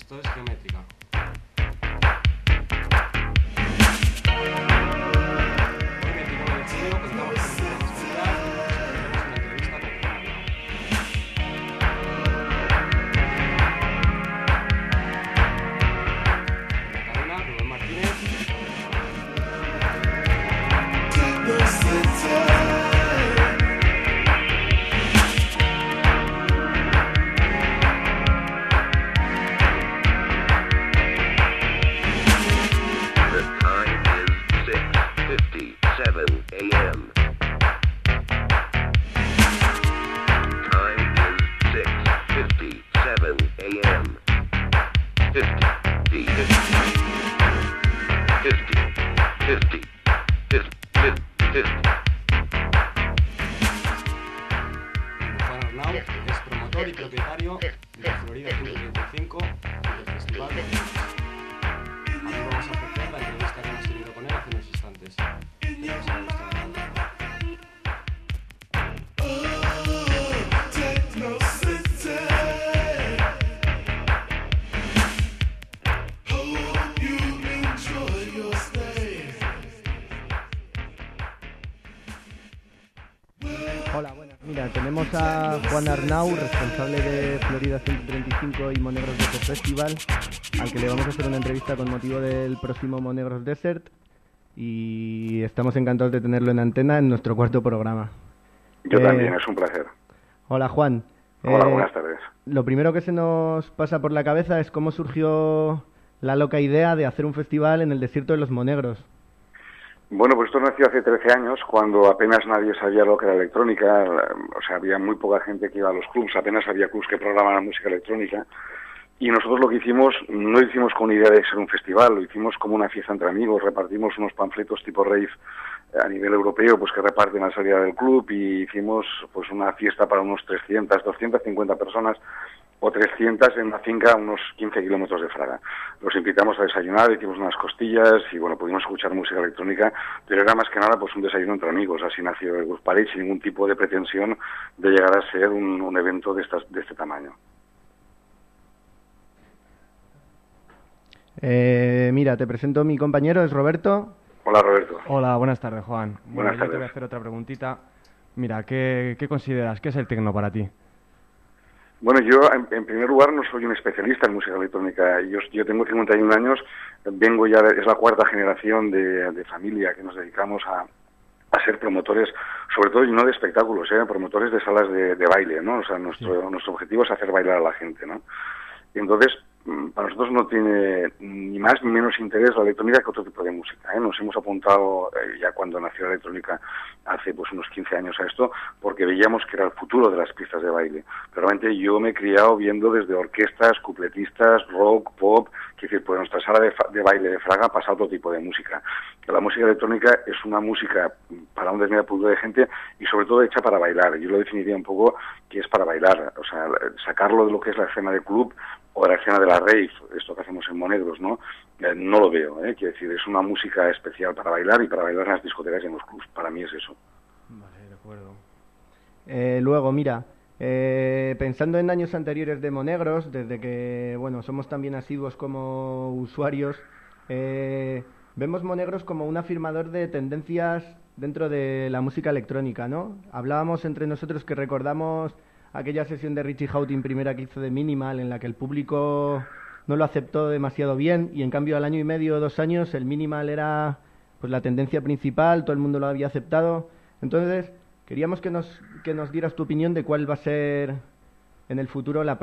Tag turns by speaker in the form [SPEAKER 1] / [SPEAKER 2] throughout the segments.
[SPEAKER 1] Esto es Geométrica. Hoy, 29 de julio, contamos con un programa especial y tenemos una entrevista con Juan Arnau. En la cadena, Rubén Martínez. Juan Arnau es promotor y propietario de Florida 135 y del Festival de Monegros. Ahora vamos a ofrecer la entrevista que hemos tenido con él hace unos instantes. Espero que os haya gustado.
[SPEAKER 2] Hola, buenas. Mira, tenemos a Juan Arnau, responsable de Florida 135 y Monegros Desert Festival, al que le vamos a hacer una entrevista con motivo del próximo Monegros Desert, y estamos encantados de tenerlo en antena en nuestro cuarto programa.
[SPEAKER 3] Yo también, es un placer.
[SPEAKER 2] Hola, Juan.
[SPEAKER 3] Hola, buenas tardes.
[SPEAKER 2] Lo primero que se nos pasa por la cabeza es cómo surgió la loca idea de hacer un festival en el desierto de los Monegros.
[SPEAKER 3] Bueno, pues esto nació hace 13 años, cuando apenas nadie sabía lo que era electrónica, o sea, había muy poca gente que iba a los clubs, apenas había clubs que programaban música electrónica, y nosotros lo que hicimos, no lo hicimos con idea de ser un festival, lo hicimos como una fiesta entre amigos, repartimos unos panfletos tipo rave a nivel europeo, pues que reparten a la salida del club, y hicimos pues una fiesta para unos 300, 250 personas, o 300 en una finca a unos 15 kilómetros de Fraga. Los invitamos a desayunar, hicimos unas costillas y bueno, pudimos escuchar música electrónica, pero era más que nada pues un desayuno entre amigos, así nació el Group Parade sin ningún tipo de pretensión de llegar a ser un evento de este tamaño.
[SPEAKER 2] Mira, te presento a mi compañero, es Roberto.
[SPEAKER 3] Hola, Roberto.
[SPEAKER 1] Hola, buenas tardes, Juan.
[SPEAKER 3] Buenas
[SPEAKER 1] Yo
[SPEAKER 3] tardes.
[SPEAKER 1] te voy a hacer otra preguntita. Mira, ¿qué consideras? ¿Qué es el tecno para ti?
[SPEAKER 3] Bueno, yo en primer lugar no soy un especialista en música electrónica. Yo tengo 51 años, vengo ya, es la cuarta generación de familia que nos dedicamos a ser promotores, sobre todo y no de espectáculos, promotores de salas de baile, ¿no? O sea, nuestro objetivo es hacer bailar a la gente, ¿no? Y entonces, para nosotros no tiene ni más ni menos interés la electrónica que otro tipo de música, ¿eh? Nos hemos apuntado ya cuando nació la electrónica hace pues unos 15 años a esto, porque veíamos que era el futuro de las pistas de baile. Pero realmente yo me he criado viendo desde orquestas, cupletistas, rock, pop, que decir, pues nuestra sala de baile de Fraga pasa a otro tipo de música. La música electrónica es una música para un determinado público de gente y sobre todo hecha para bailar. Yo lo definiría un poco que es para bailar, o sea, sacarlo de lo que es la escena de club o de la escena de la rave, esto que hacemos en Monegros, ¿no? No lo veo, quiero decir, es una música especial para bailar y para bailar en las discotecas y en los clubs. Para mí es eso.
[SPEAKER 1] Vale, de acuerdo.
[SPEAKER 2] Luego, mira, pensando en años anteriores de Monegros, desde que, bueno, somos también asiduos como usuarios, vemos Monegros como un afirmador de tendencias dentro de la música electrónica, ¿no? Hablábamos entre nosotros que recordamos aquella sesión de Richie Houghton primera que hizo de Minimal, en la que el público no lo aceptó demasiado bien, y en cambio al año y medio o 2 años el Minimal era pues la tendencia principal, todo el mundo lo había aceptado. Entonces, queríamos que nos dieras tu opinión de cuál va a ser en el futuro el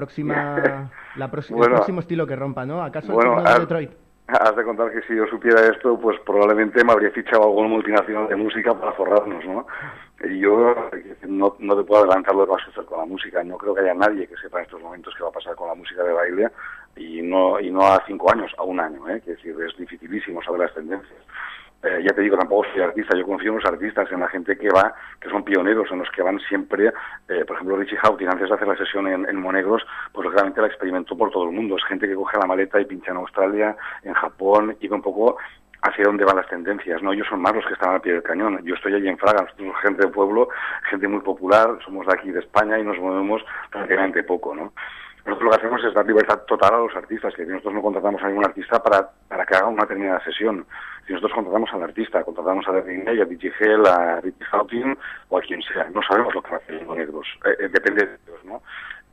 [SPEAKER 2] próximo estilo que rompa, ¿no? ¿Acaso el techno de Detroit?
[SPEAKER 3] Has de contar que si yo supiera esto, pues probablemente me habría fichado alguna multinacional de música para forrarnos, ¿no? Y yo no te puedo adelantar lo que va a suceder con la música. No creo que haya nadie que sepa en estos momentos qué va a pasar con la música de baile, y no a 5 años, a 1 año, que decir, es dificilísimo saber las tendencias. Ya te digo, tampoco soy artista, yo confío en los artistas, en la gente que son pioneros, en los que van siempre. Por ejemplo, Richie Houghton, antes de hacer la sesión en Monegros, pues realmente la experimentó por todo el mundo. Es gente que coge la maleta y pincha en Australia, en Japón, y un poco hacia dónde van las tendencias, ¿no? Ellos son más los que están al pie del cañón. Yo estoy allí en Fraga, nosotros somos gente de pueblo, gente muy popular, somos de aquí de España y nos movemos prácticamente poco, ¿no? Nosotros lo que hacemos es dar libertad total a los artistas, que nosotros no contratamos a ningún artista para que haga una determinada sesión. Si nosotros contratamos al artista, contratamos a Derry May, a DJ Hell, a Ricky Houghton o a quien sea, no sabemos lo que va a hacer los negros, depende de ellos, ¿no?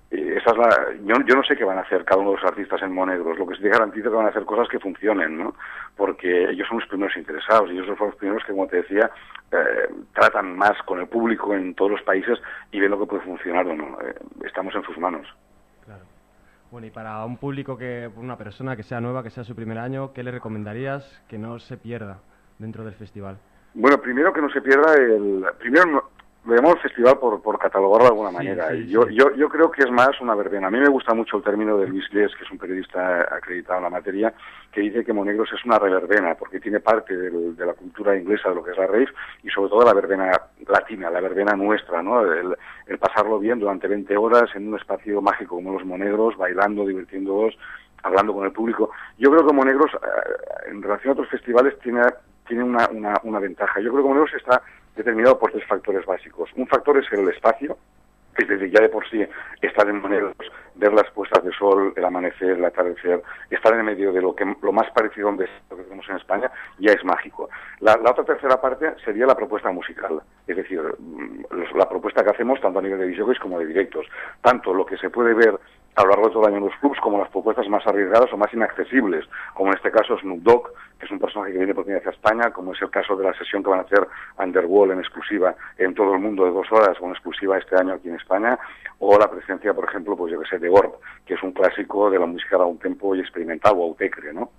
[SPEAKER 3] Yo no sé qué van a hacer cada uno de los artistas en Monegros, lo que sí te garantizo que van a hacer cosas que funcionen, ¿no? Porque ellos son los primeros interesados, y ellos son los primeros que, como te decía, tratan más con el público en todos los países y ven lo que puede funcionar o no. Estamos en sus manos.
[SPEAKER 1] Claro. Bueno, y para un público, una persona que sea nueva, que sea su primer año, ¿qué le recomendarías que no se pierda dentro del festival?
[SPEAKER 3] Bueno, primero que no se pierda lo llamamos festival por catalogarlo de alguna manera.
[SPEAKER 1] Sí.
[SPEAKER 3] Yo creo que es más una verbena. A mí me gusta mucho el término de Luis Gués, que es un periodista acreditado en la materia, que dice que Monegros es una reverbena, porque tiene parte de la cultura inglesa, de lo que es la rave, y sobre todo la verbena latina, la verbena nuestra, ¿no? El pasarlo bien durante 20 horas en un espacio mágico como los Monegros, bailando, divirtiéndolos, hablando con el público. Yo creo que Monegros, en relación a otros festivales, tiene una ventaja. Yo creo que Monegros está determinado por 3 factores básicos. Un factor es el espacio, es decir, ya de por sí estar en Monegros, ver las puestas de sol, el amanecer, el atardecer, estar en el medio de lo más parecido a un desierto que tenemos en España, ya es mágico. La otra tercera parte sería la propuesta musical, es decir, la propuesta que hacemos tanto a nivel de discjockeys como de directos, tanto lo que se puede ver a lo largo de todo el año en los clubs, como las propuestas más arriesgadas o más inaccesibles, como en este caso Snoop Dogg, que es un personaje que viene por primera vez a España, como es el caso de la sesión que van a hacer Underworld en exclusiva en todo el mundo de 2 horas, o en exclusiva este año aquí en España, o la presencia, por ejemplo, pues yo que sé, de Orb, que es un clásico de la música de un tempo y experimental, o autecre, ¿no?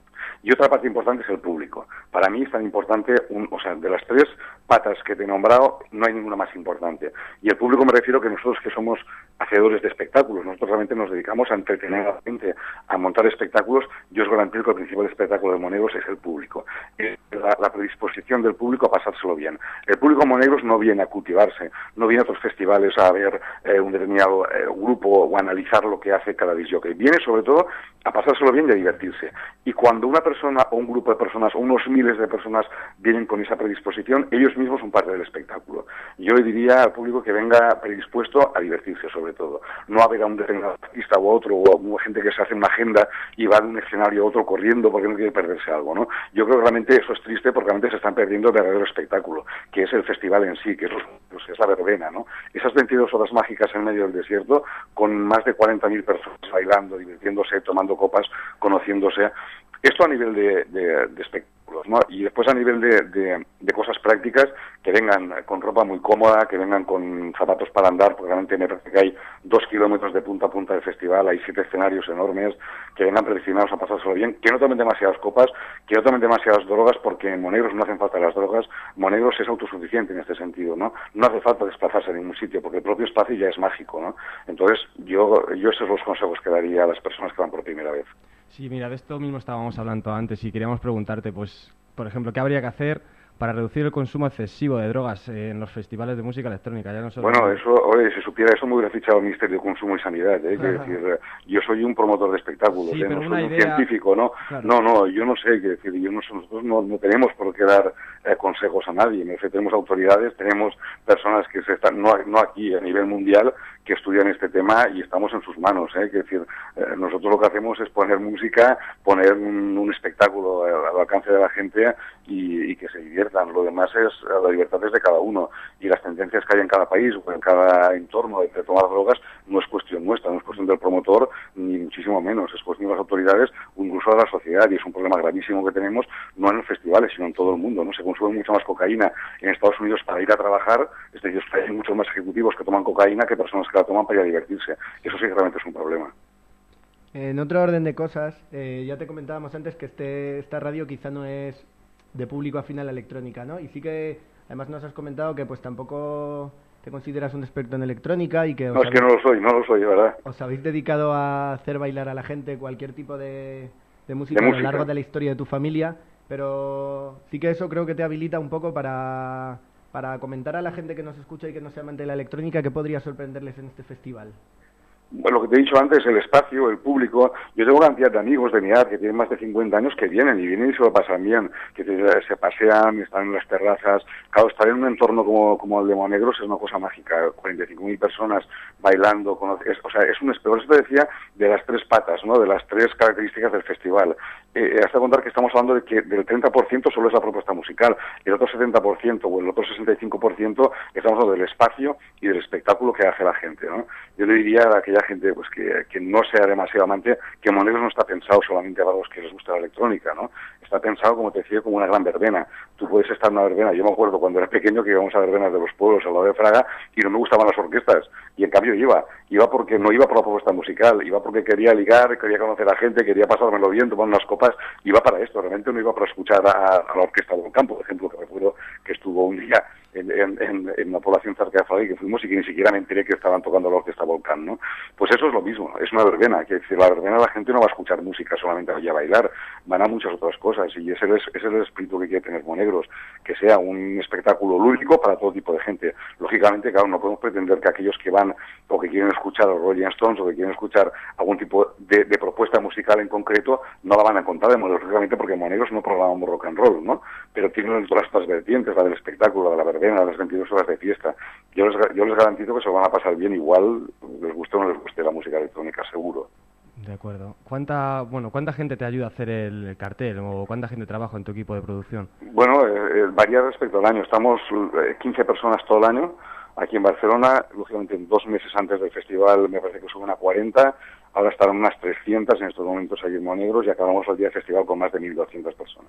[SPEAKER 3] Y otra parte importante es el público. Para mí es tan importante, de las 3 patas que te he nombrado, no hay ninguna más importante. Y el público me refiero que nosotros que somos hacedores de espectáculos, nosotros realmente nos dedicamos a entretener a la gente, a montar espectáculos. Yo os garantizo que el principal espectáculo de Monegros es el público. Es la predisposición del público a pasárselo bien. El público de Monegros no viene a cultivarse, no viene a otros festivales a ver un determinado grupo o a analizar lo que hace cada discjockey. Viene sobre todo a pasárselo bien y a divertirse. Y cuando una persona o un grupo de personas o unos miles de personas vienen con esa predisposición, ellos mismos son parte del espectáculo. Yo le diría al público que venga predispuesto a divertirse, sobre todo. No a ver a un determinado artista o a otro, o a gente que se hace una agenda y va de un escenario a otro corriendo porque no quiere perderse algo, ¿no? Yo creo que realmente eso es triste porque realmente se están perdiendo el verdadero espectáculo, que es el festival en sí, que es la verbena, ¿no? Esas 22 horas mágicas en medio del desierto, con más de 40.000 personas bailando, divirtiéndose, tomando copas, conociéndose. Esto a nivel de espectáculos, ¿no? Y después a nivel de cosas prácticas, que vengan con ropa muy cómoda, que vengan con zapatos para andar, porque realmente me parece que hay 2 kilómetros de punta a punta del festival, hay 7 escenarios enormes, que vengan predestinados a pasárselo bien, que no tomen demasiadas copas, que no tomen demasiadas drogas, porque en Monegros no hacen falta las drogas. Monegros es autosuficiente en este sentido, ¿no? No hace falta desplazarse a ningún sitio, porque el propio espacio ya es mágico, ¿no? Entonces, yo esos son los consejos que daría a las personas que van por primera vez.
[SPEAKER 1] Sí, mira, de esto mismo estábamos hablando antes y queríamos preguntarte, pues, por ejemplo, ¿qué habría que hacer para reducir el consumo excesivo de drogas en los festivales de música electrónica? Ya no solo...
[SPEAKER 3] Bueno, eso, si supiera eso me hubiera fichado al Ministerio de Consumo y Sanidad, ¿eh? Quiero decir, yo soy un promotor de espectáculos,
[SPEAKER 1] sí,
[SPEAKER 3] no soy un científico, ¿no?
[SPEAKER 1] Claro.
[SPEAKER 3] No, yo no sé, quiero decir, nosotros no tenemos por qué dar consejos a nadie. Tenemos autoridades, tenemos personas que se están, no aquí, a nivel mundial, que estudian este tema y estamos en sus manos, ¿eh? Quiero decir, nosotros lo que hacemos es poner música, poner un espectáculo al alcance de la gente y que se diviertan. Lo demás la libertad es de cada uno, y las tendencias que hay en cada país o en cada entorno de tomar drogas no es cuestión nuestra, no es cuestión del promotor, ni muchísimo menos, es cuestión de las autoridades o incluso de la sociedad, y es un problema gravísimo que tenemos, no en los festivales, sino en todo el mundo, ¿no? Se consume mucha más cocaína en Estados Unidos para ir a trabajar, es decir, hay muchos más ejecutivos que toman cocaína que personas que la toman para ir a divertirse. Eso sí que realmente es un problema.
[SPEAKER 2] En otro orden de cosas, ya te comentábamos antes que esta radio quizá no es de público afín a la electrónica, ¿no? Y sí que además nos has comentado que pues tampoco te consideras un experto en electrónica y que...
[SPEAKER 3] No, es que no lo soy, ¿verdad?
[SPEAKER 2] Os habéis dedicado a hacer bailar a la gente cualquier tipo de música a lo largo de la historia de tu familia, pero sí que eso creo que te habilita un poco para comentar a la gente que nos escucha y que no sea amante de la electrónica qué podría sorprenderles en este festival.
[SPEAKER 3] Bueno, lo que te he dicho antes, el espacio, el público. Yo tengo cantidad de amigos de mi edad que tienen más de 50 años que vienen y se lo pasan bien, que se pasean, están en las terrazas. Claro, estar en un entorno como el de Monegros es una cosa mágica. 45.000 personas bailando, o sea, es un por eso te decía de las tres patas, ¿no? De las tres características del festival. Hasta contar que estamos hablando de que del 30% solo es la propuesta musical, el otro 70% o el otro 65% estamos hablando del espacio y del espectáculo que hace la gente, ¿no? Yo le diría a aquella gente pues que no sea demasiado amante, que Monegros no está pensado solamente para los que les gusta la electrónica, ¿no? Está pensado, como te decía, como una gran verbena. Tú puedes estar en una verbena. Yo me acuerdo cuando era pequeño que íbamos a verbenas de los pueblos al lado de Fraga y no me gustaban las orquestas. Y en cambio iba porque no iba por la propuesta musical, iba porque quería ligar, quería conocer a gente, quería pasármelo bien, tomar unas copas, iba para esto. Realmente no iba para escuchar a la Orquesta Volcán, por ejemplo, que recuerdo que estuvo un día en una población cerca de Fraga y que fuimos y que ni siquiera me enteré que estaban tocando la Orquesta Volcán, ¿no? Pues eso es lo mismo, es una verbena, que decir, la verbena la gente no va a escuchar música solamente a bailar, van a muchas otras cosas y ese es el espíritu que quiere tener Monegros, que sea un espectáculo lúdico para todo tipo de gente. Lógicamente, claro, no podemos pretender que aquellos que van o que quieren escuchar a los Rolling Stones o que quieren escuchar algún tipo de propuesta musical en concreto no la van a encontrar de Monegros, lógicamente porque en Monegros no programamos rock and roll, ¿no? Pero tienen todas estas vertientes, la del espectáculo, la de la verbena, las 22 horas de fiesta. Yo les garantizo que se lo van a pasar bien igual, les guste o no les guste la música electrónica, seguro.
[SPEAKER 4] De acuerdo. ¿Cuánta gente te ayuda a hacer el cartel o cuánta gente trabaja en tu equipo de producción?
[SPEAKER 3] Bueno, varía respecto al año. Estamos 15 personas todo el año aquí en Barcelona. Lógicamente, 2 meses antes del festival me parece que suben a 40. Ahora estarán unas 300 en estos momentos aquí en Monegros y acabamos el día del festival con más de 1.200 personas.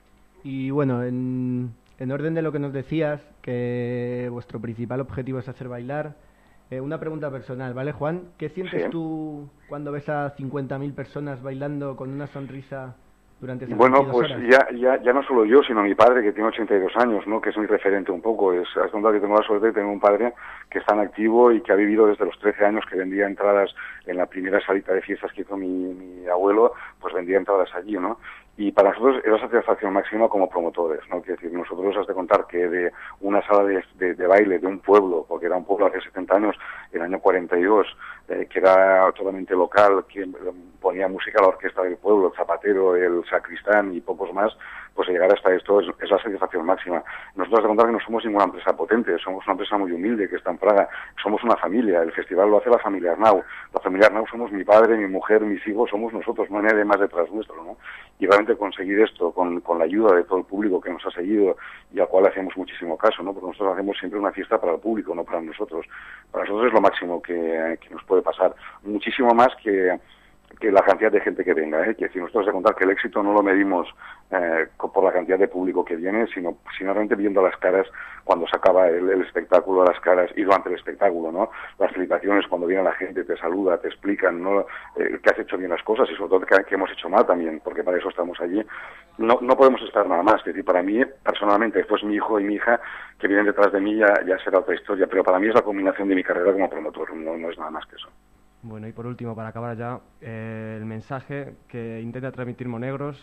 [SPEAKER 2] Y bueno, en orden de lo que nos decías, que vuestro principal objetivo es hacer bailar, una pregunta personal, ¿vale, Juan? ¿Qué sientes tú cuando ves a 50.000 personas bailando con una sonrisa durante esas 22
[SPEAKER 3] horas? Bueno, pues ya no solo yo, sino mi padre, que tiene 82 años, ¿no? Que es mi referente un poco. Es que tengo la suerte de tener un padre que está en activo y que ha vivido desde los 13 años, que vendía entradas en la primera salita de fiestas que hizo mi abuelo, pues vendía entradas allí, ¿no? Y para nosotros era satisfacción máxima como promotores, ¿no? Quiero decir, nosotros has de contar que de una sala de baile de un pueblo, porque era un pueblo hace 70 años, en el año 42, que era totalmente local, que ponía música a la orquesta del pueblo, el zapatero, el sacristán y pocos más, pues llegar hasta esto es la satisfacción máxima. Nosotros has de contar que no somos ninguna empresa potente, somos una empresa muy humilde que está en Praga, somos una familia, el festival lo hace la familia Arnau. La familia Arnau somos mi padre, mi mujer, mis hijos, somos nosotros, no hay nadie más detrás nuestro, ¿no? Y realmente conseguir esto con la ayuda de todo el público que nos ha seguido y al cual hacemos muchísimo caso, ¿no? Porque nosotros hacemos siempre una fiesta para el público, no para nosotros. Para nosotros es lo máximo que nos puede pasar. Muchísimo más que la cantidad de gente que venga, que si nosotros de contar que el éxito no lo medimos por la cantidad de público que viene, sino realmente viendo las caras cuando se acaba el espectáculo, las caras y durante el espectáculo, ¿no? Las felicitaciones cuando viene la gente, te saluda, te explican, ¿no? Que has hecho bien las cosas y sobre todo que hemos hecho mal también, porque para eso estamos allí. No podemos esperar nada más, es decir, para mí, personalmente, después mi hijo y mi hija que vienen detrás de mí ya será otra historia, pero para mí es la combinación de mi carrera como promotor, no es nada más que eso.
[SPEAKER 4] Bueno, y por último, para acabar ya, el mensaje que intenta transmitir Monegros,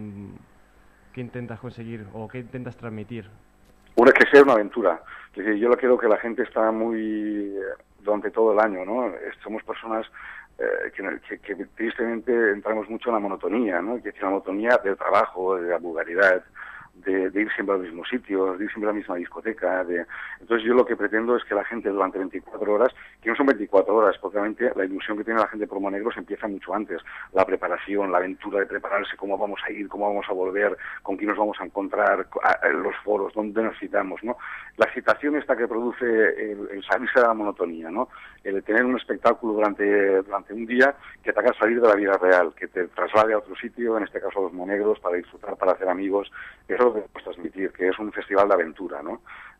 [SPEAKER 4] ¿qué intentas conseguir o qué intentas transmitir?
[SPEAKER 3] Que sea una aventura. Es decir, yo creo que la gente está muy durante todo el año, ¿no? Somos personas que tristemente entramos mucho en la monotonía, ¿no? Que es la monotonía del trabajo, de la vulgaridad, de ir siempre al mismo sitio, de ir siempre a la misma discoteca. Entonces yo lo que pretendo es que la gente durante 24 horas, que no son 24 horas, porque realmente la ilusión que tiene la gente por Monegros empieza mucho antes. La preparación, la aventura de prepararse, cómo vamos a ir, cómo vamos a volver, con quién nos vamos a encontrar, los foros, dónde nos citamos, ¿no? La excitación esta que produce el salirse de la monotonía, ¿no? El tener un espectáculo durante un día que te haga salir de la vida real, que te traslade a otro sitio, en este caso a los Monegros, para disfrutar, para hacer amigos. Eso es lo que podemos transmitir, que es un festival de aventura, ¿no?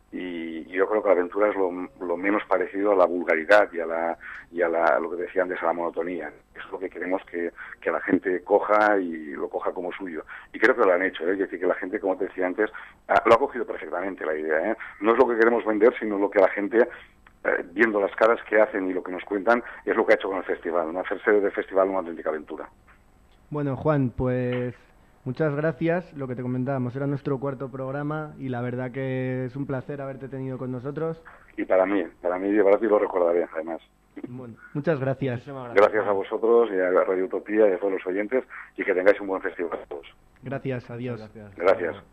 [SPEAKER 3] Y yo creo que la aventura es lo menos parecido a la vulgaridad y a lo que decía antes, a la monotonía. Eso es lo que queremos que la gente coja y lo coja como suyo. Y creo que lo han hecho, es decir, que la gente, como te decía antes, lo ha cogido perfectamente la idea, No es lo que queremos vender, sino lo que la gente, viendo las caras que hacen y lo que nos cuentan, es lo que ha hecho con el festival, ¿no? Hacerse del festival una auténtica aventura.
[SPEAKER 2] Bueno, Juan, pues muchas gracias. Lo que te comentábamos, era nuestro 4º programa y la verdad que es un placer haberte tenido con nosotros.
[SPEAKER 3] Y para mí, y para ti lo recordaré, además.
[SPEAKER 2] Bueno, muchas gracias.
[SPEAKER 4] Muchísimas
[SPEAKER 3] Gracias a vosotros y a Radio Utopía y a todos los oyentes, y que tengáis un buen festival a todos.
[SPEAKER 2] Gracias, adiós.
[SPEAKER 4] Gracias.
[SPEAKER 3] Gracias.